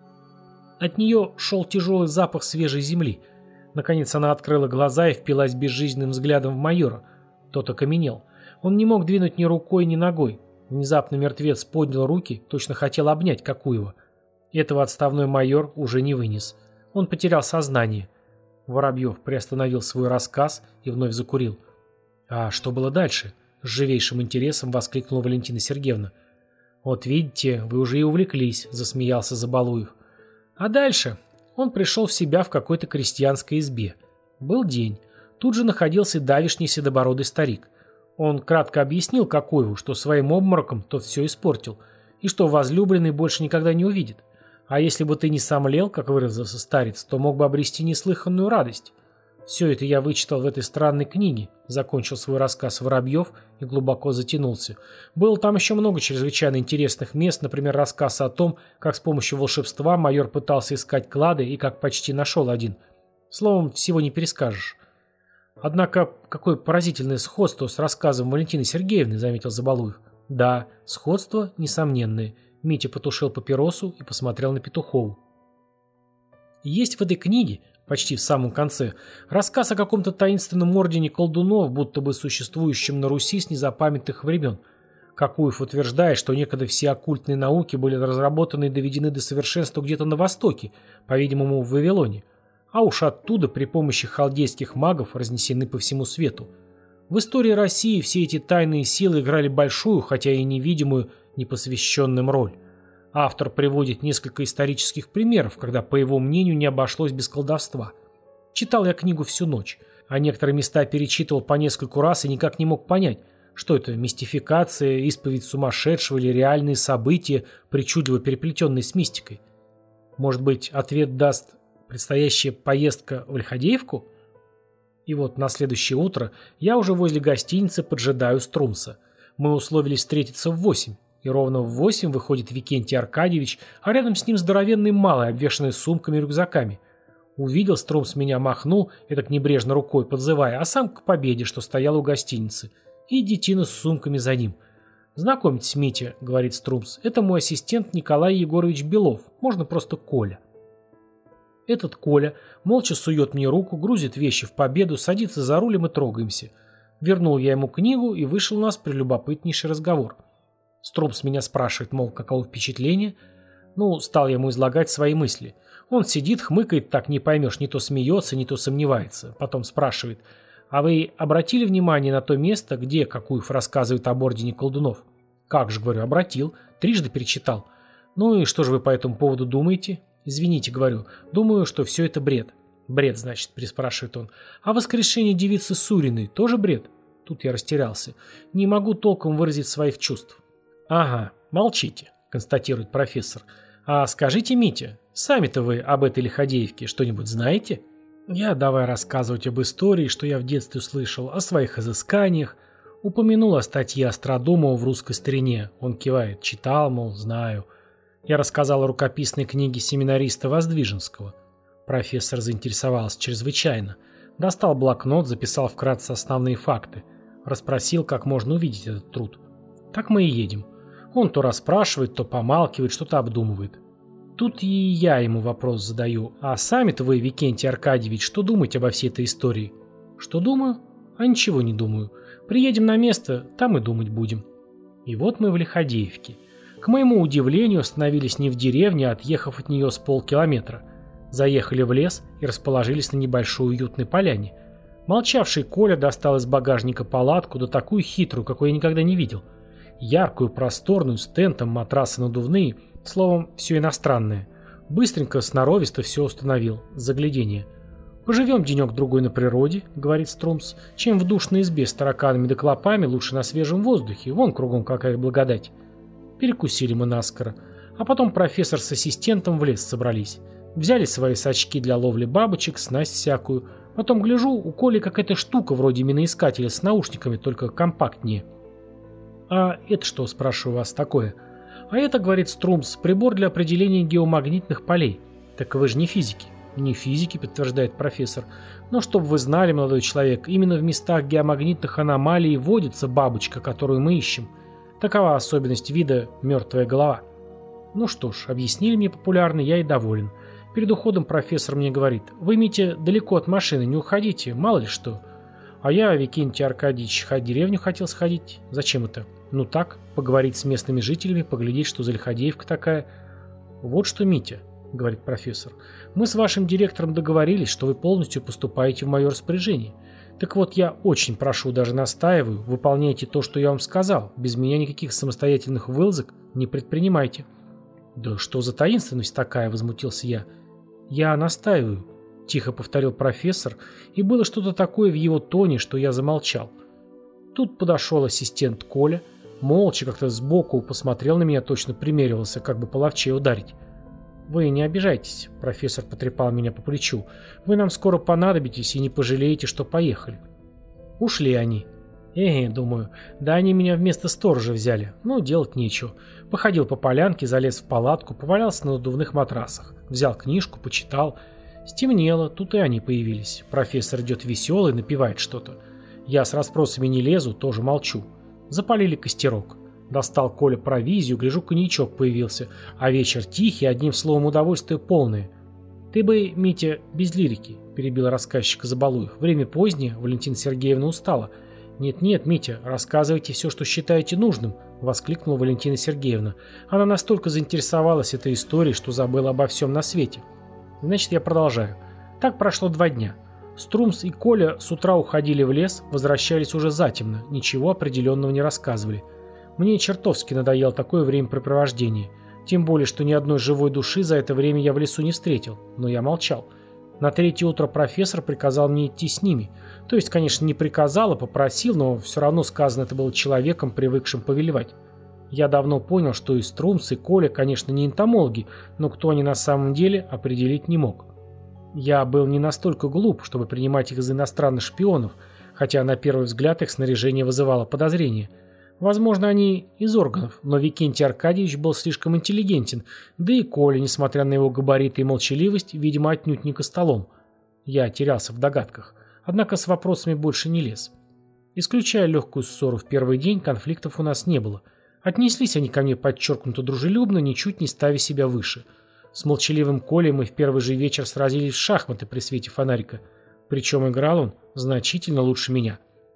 От нее шел тяжелый запах свежей земли. Наконец она открыла глаза и впилась безжизненным взглядом в майора. Тот окаменел. Он не мог двинуть ни рукой, ни ногой. Внезапно мертвец поднял руки, точно хотел обнять Какуева. Этого отставной майор уже не вынес. Он потерял сознание. Воробьев приостановил свой рассказ и вновь закурил. «А что было дальше?» — с живейшим интересом воскликнула Валентина Сергеевна. «Вот видите, вы уже и увлеклись», — засмеялся Забалуев. «А дальше? Он пришел в себя в какой-то крестьянской избе. Был день. Тут же находился давишний седобородый старик. Он кратко объяснил Кокоеву, что своим обмороком тот все испортил, и что возлюбленный больше никогда не увидит. А если бы ты не сомлел, как выразился старец, то мог бы обрести неслыханную радость. Все это я вычитал в этой странной книге, закончил свой рассказ Воробьев и глубоко затянулся. Было там еще много чрезвычайно интересных мест, например, рассказ о том, как с помощью волшебства майор пытался искать клады и как почти нашел один. Словом, всего не перескажешь. Однако, какое поразительное сходство с рассказом Валентины Сергеевны, заметил Забалуев. Да, сходство несомненное. Митя потушил папиросу и посмотрел на Петухову. Есть в этой книге, почти в самом конце, рассказ о каком-то таинственном ордене колдунов, будто бы существующем на Руси с незапамятных времен. Кокуев утверждает, что некогда все оккультные науки были разработаны и доведены до совершенства где-то на Востоке, по-видимому, в Вавилоне, а уж оттуда при помощи халдейских магов разнесены по всему свету. В истории России все эти тайные силы играли большую, хотя и невидимую, непосвященным роль. Автор приводит несколько исторических примеров, когда, по его мнению, не обошлось без колдовства. Читал я книгу всю ночь, а некоторые места перечитывал по нескольку раз и никак не мог понять, что это мистификация, исповедь сумасшедшего или реальные события, причудливо переплетенные с мистикой. Может быть, ответ даст предстоящая поездка в Ольходеевку? И вот на следующее утро я уже возле гостиницы поджидаю Струмса. Мы условились встретиться в восемь. И ровно в восемь выходит Викентий Аркадьевич, а рядом с ним здоровенный малый, обвешанный сумками и рюкзаками. Увидел, Струмс меня махнул, этак небрежно рукой подзывая, а сам к Победе, что стоял у гостиницы. И детина с сумками за ним. «Знакомьтесь, Митя», — говорит Струмс, — «это мой ассистент Николай Егорович Белов, можно просто Коля». Этот Коля молча сует мне руку, грузит вещи в Победу, садится за руль, и мы трогаемся. Вернул я ему книгу, и вышел у нас прелюбопытнейший разговор. Струмс меня спрашивает, мол, каково впечатление. Ну, стал я ему излагать свои мысли. Он сидит, хмыкает, так не поймешь, не то смеется, не то сомневается. Потом спрашивает, а вы обратили внимание на то место, где Кокуев рассказывает об ордене колдунов? Как же, говорю, обратил, трижды перечитал. Ну и что же вы по этому поводу думаете? Извините, говорю, думаю, что все это бред. Бред, значит, переспрашивает он. А воскрешение девицы Суриной тоже бред? Тут я растерялся. Не могу толком выразить своих чувств. «Ага, молчите», — констатирует профессор. «А скажите, Митя, сами-то вы об этой Лиходеевке что-нибудь знаете?» Я давай рассказывать об истории, что я в детстве слышал, о своих изысканиях. Упомянул о статье Остродумова в «Русской старине». Он кивает, читал, мол, знаю. Я рассказал о рукописной книге семинариста Воздвиженского. Профессор заинтересовался чрезвычайно. Достал блокнот, записал вкратце основные факты. Расспросил, как можно увидеть этот труд. Так мы и едем. Он то расспрашивает, то помалкивает, что-то обдумывает. Тут и я ему вопрос задаю. А сами-то вы, Викентий Аркадьевич, что думаете обо всей этой истории? Что думаю? А ничего не думаю. Приедем на место, там и думать будем. И вот мы в Лиходеевке. К моему удивлению, остановились не в деревне, а отъехав от нее с полкилометра. Заехали в лес и расположились на небольшой уютной поляне. Молчавший Коля достал из багажника палатку, да такую хитрую, какой я никогда не видел. Яркую, просторную, с тентом, матрасы надувные, словом, все иностранное. Быстренько, сноровисто все установил. Заглядение. «Поживем денек-другой на природе», — говорит Струмс, «чем в душной избе с тараканами да клопами, лучше на свежем воздухе, вон кругом какая благодать». Перекусили мы наскоро, а потом профессор с ассистентом в лес собрались. Взяли свои сачки для ловли бабочек, снасть всякую. Потом гляжу, у Коли какая-то штука вроде миноискателя с наушниками, только компактнее. «А это что, спрашиваю вас, такое?» «А это, — говорит Струмс, — прибор для определения геомагнитных полей». «Так вы же не физики». «Не физики», — подтверждает профессор. «Но чтобы вы знали, молодой человек, именно в местах геомагнитных аномалий водится бабочка, которую мы ищем. Такова особенность вида «мертвая голова». Ну что ж, объяснили мне популярно, я и доволен. Перед уходом профессор мне говорит: «Вы, Митя, далеко от машины, не уходите, мало ли что». А я, Викентий Аркадьевич, в деревню хотел сходить. Зачем это? Ну так, поговорить с местными жителями, поглядеть, что за Лиходеевка такая. «Вот что, Митя, — говорит профессор, — мы с вашим директором договорились, что вы полностью поступаете в мое распоряжение. Так вот, я очень прошу, даже настаиваю, выполняйте то, что я вам сказал. Без меня никаких самостоятельных вылазок не предпринимайте». «Да что за таинственность такая?» — возмутился я. «Я настаиваю», – тихо повторил профессор, и было что-то такое в его тоне, что я замолчал. Тут подошел ассистент Коля, молча как-то сбоку посмотрел на меня, точно примеривался, как бы половчее ударить. «Вы не обижайтесь», – профессор потрепал меня по плечу. «Вы нам скоро понадобитесь и не пожалеете, что поехали». Ушли они. Э, думаю, да они меня вместо сторожа взяли. Ну, делать нечего. Походил по полянке, залез в палатку, повалялся на надувных матрасах. Взял книжку, почитал. Стемнело, тут и они появились. Профессор идет веселый, напевает что-то. Я с расспросами не лезу, тоже молчу. Запалили костерок. Достал Коля провизию, гляжу, коньячок появился. А вечер тихий, одним словом удовольствие полное. «Ты бы, Митя, без лирики», – перебил рассказчика Забалуев. «Время позднее, Валентина Сергеевна устала». «Нет-нет, Митя, рассказывайте все, что считаете нужным», – воскликнула Валентина Сергеевна. Она настолько заинтересовалась этой историей, что забыла обо всем на свете. Значит, я продолжаю. Так прошло два дня. Струмс и Коля с утра уходили в лес, возвращались уже затемно, ничего определенного не рассказывали. Мне чертовски надоело такое времяпрепровождение. Тем более, что ни одной живой души за это время я в лесу не встретил, но я молчал. На третье утро профессор приказал мне идти с ними. То есть, конечно, не приказал, а попросил, но все равно сказано это было человеком, привыкшим повелевать. Я давно понял, что и Струмс, и Коля, конечно, не энтомологи, но кто они на самом деле, определить не мог. Я был не настолько глуп, чтобы принимать их за иностранных шпионов, хотя на первый взгляд их снаряжение вызывало подозрения. Возможно, они из органов, но Викентий Аркадьевич был слишком интеллигентен, да и Коля, несмотря на его габариты и молчаливость, видимо, отнюдь не костолом. Я терялся в догадках, однако с вопросами больше не лез. Исключая легкую ссору в первый день, конфликтов у нас не было. Отнеслись они ко мне подчеркнуто дружелюбно, ничуть не ставя себя выше. С молчаливым Колей мы в первый же вечер сразились в шахматы при свете фонарика. Причем играл он значительно лучше меня.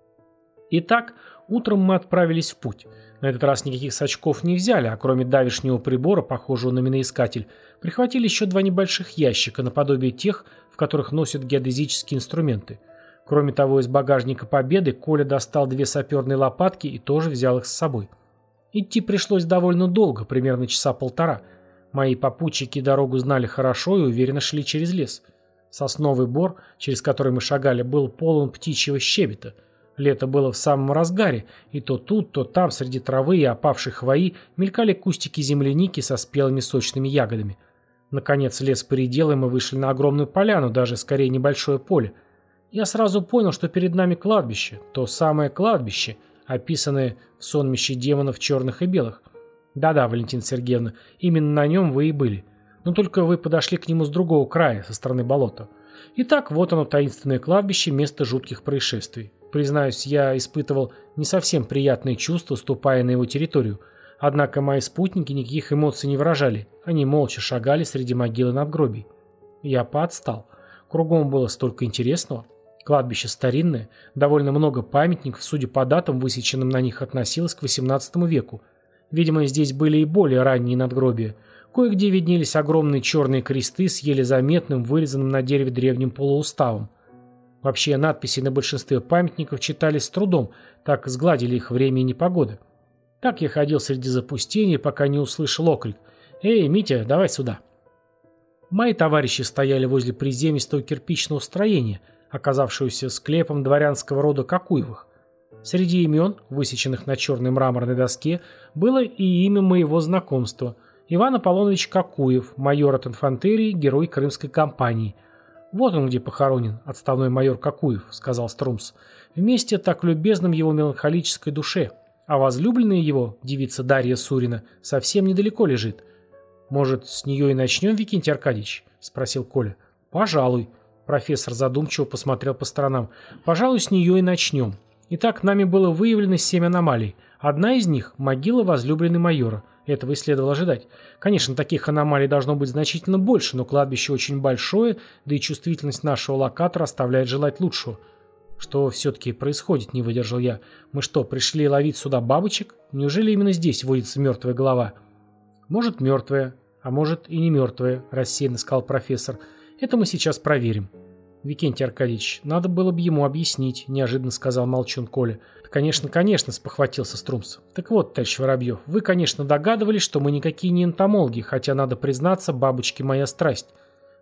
Итак, утром мы отправились в путь. На этот раз никаких сачков не взяли, а кроме давешнего прибора, похожего на миноискатель, прихватили еще два небольших ящика, наподобие тех, в которых носят геодезические инструменты. Кроме того, из багажника Победы Коля достал две саперные лопатки и тоже взял их с собой. Идти пришлось довольно долго, примерно часа полтора. Мои попутчики дорогу знали хорошо и уверенно шли через лес. Сосновый бор, через который мы шагали, был полон птичьего щебета. Лето было в самом разгаре, и то тут, то там, среди травы и опавшей хвои, мелькали кустики земляники со спелыми сочными ягодами. Наконец лес поредел, и мы вышли на огромную поляну, даже скорее небольшое поле. Я сразу понял, что перед нами кладбище, то самое кладбище, описанное в сонмище демонов черных и белых. Да-да, Валентина Сергеевна, именно на нем вы и были. Но только вы подошли к нему с другого края, со стороны болота. Итак, вот оно, таинственное кладбище, место жутких происшествий. Признаюсь, я испытывал не совсем приятные чувства, ступая на его территорию. Однако мои спутники никаких эмоций не выражали. Они молча шагали среди могил и надгробий. Я поотстал. Кругом было столько интересного. Кладбище старинное, довольно много памятников, судя по датам, высеченным на них, относилось к восемнадцатому веку. Видимо, здесь были и более ранние надгробия. Кое-где виднелись огромные черные кресты с еле заметным, вырезанным на дереве древним полууставом. Вообще, надписи на большинстве памятников читались с трудом, так сгладили их время и непогода. Так я ходил среди запустений, пока не услышал окрик: «Эй, Митя, давай сюда!». Мои товарищи стояли возле приземистого кирпичного строения, оказавшегося склепом дворянского рода Кокуевых. Среди имен, высеченных на черной мраморной доске, было и имя моего знакомства – Иван Аполлонович Кокуев, майор от инфантерии, герой Крымской кампании. «Вот он где похоронен, отставной майор Кокуев», – сказал Струмс. «Вместе так любезным его меланхолической душе, а возлюбленная его, девица Дарья Сурина, совсем недалеко лежит». «Может, с нее и начнем, Викентий Аркадьевич?» – спросил Коля. «Пожалуй». Профессор задумчиво посмотрел по сторонам. «Пожалуй, с нее и начнем. Итак, нами было выявлено семь аномалий. Одна из них – могила возлюбленной майора. Этого и следовало ожидать. Конечно, таких аномалий должно быть значительно больше, но кладбище очень большое, да и чувствительность нашего локатора оставляет желать лучшего. Что все-таки происходит, не выдержал я. Мы что, пришли ловить сюда бабочек? Неужели именно здесь водится мертвая голова? Может, мертвая, а может и не мертвая, рассеянно сказал профессор. Это мы сейчас проверим. Викентий Аркадьевич, надо было бы ему объяснить, неожиданно сказал молчун Коля. Конечно, конечно, спохватился Струмс. Так вот, товарищ Воробьев, вы, конечно, догадывались, что мы никакие не энтомологи, хотя, надо признаться, бабочки моя страсть.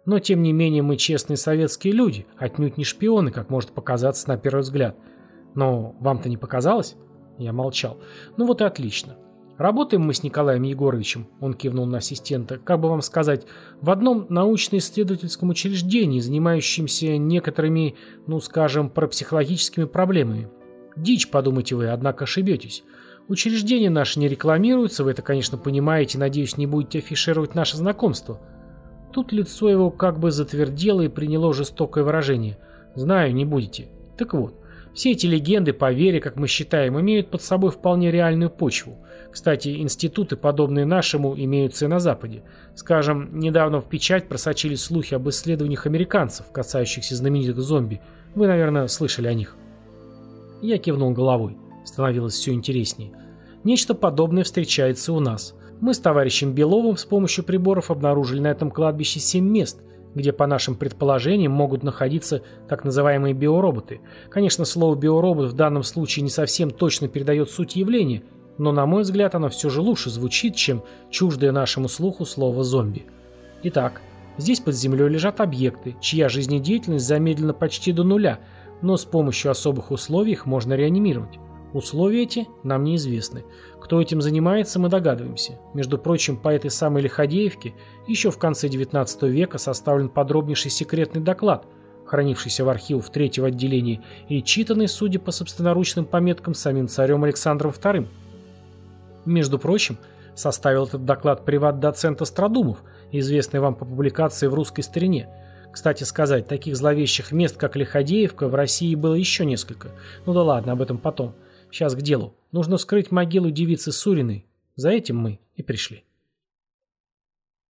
Но, тем не менее, мы честные советские люди, отнюдь не шпионы, как может показаться на первый взгляд. Но вам-то не показалось? Я молчал. Ну вот и отлично. Работаем мы с Николаем Егоровичем, он кивнул на ассистента, как бы вам сказать, в одном научно-исследовательском учреждении, занимающемся некоторыми, ну скажем, парапсихологическими проблемами. Дичь, подумайте вы, однако ошибетесь. Учреждение наше не рекламируется, вы это, конечно, понимаете, надеюсь, не будете афишировать наше знакомство. Тут лицо его как бы затвердело и приняло жестокое выражение. Знаю, не будете. Так вот, все эти легенды по вере, как мы считаем, имеют под собой вполне реальную почву. Кстати, институты, подобные нашему, имеются и на Западе. Скажем, недавно в печать просочились слухи об исследованиях американцев, касающихся знаменитых зомби. Вы, наверное, слышали о них. Я кивнул головой. Становилось все интереснее. Нечто подобное встречается у нас. Мы с товарищем Беловым с помощью приборов обнаружили на этом кладбище семь мест, где, по нашим предположениям, могут находиться так называемые биороботы. Конечно, слово «биоробот» в данном случае не совсем точно передает суть явления, но, на мой взгляд, оно все же лучше звучит, чем чуждое нашему слуху слово «зомби». Итак, здесь под землей лежат объекты, чья жизнедеятельность замедлена почти до нуля, но с помощью особых условий их можно реанимировать. Условия эти нам неизвестны. Кто этим занимается, мы догадываемся. Между прочим, по этой самой Лиходеевке еще в конце девятнадцатого века составлен подробнейший секретный доклад, хранившийся в архивах третьего отделения и читанный, судя по собственноручным пометкам, самим царем Александром вторым. Между прочим, составил этот доклад приват-доцент Острадумов, известный вам по публикации в «Русской старине». Кстати сказать, таких зловещих мест, как Лиходеевка, в России было еще несколько. Ну да ладно, об этом потом. Сейчас к делу. Нужно вскрыть могилу девицы Суриной. За этим мы и пришли.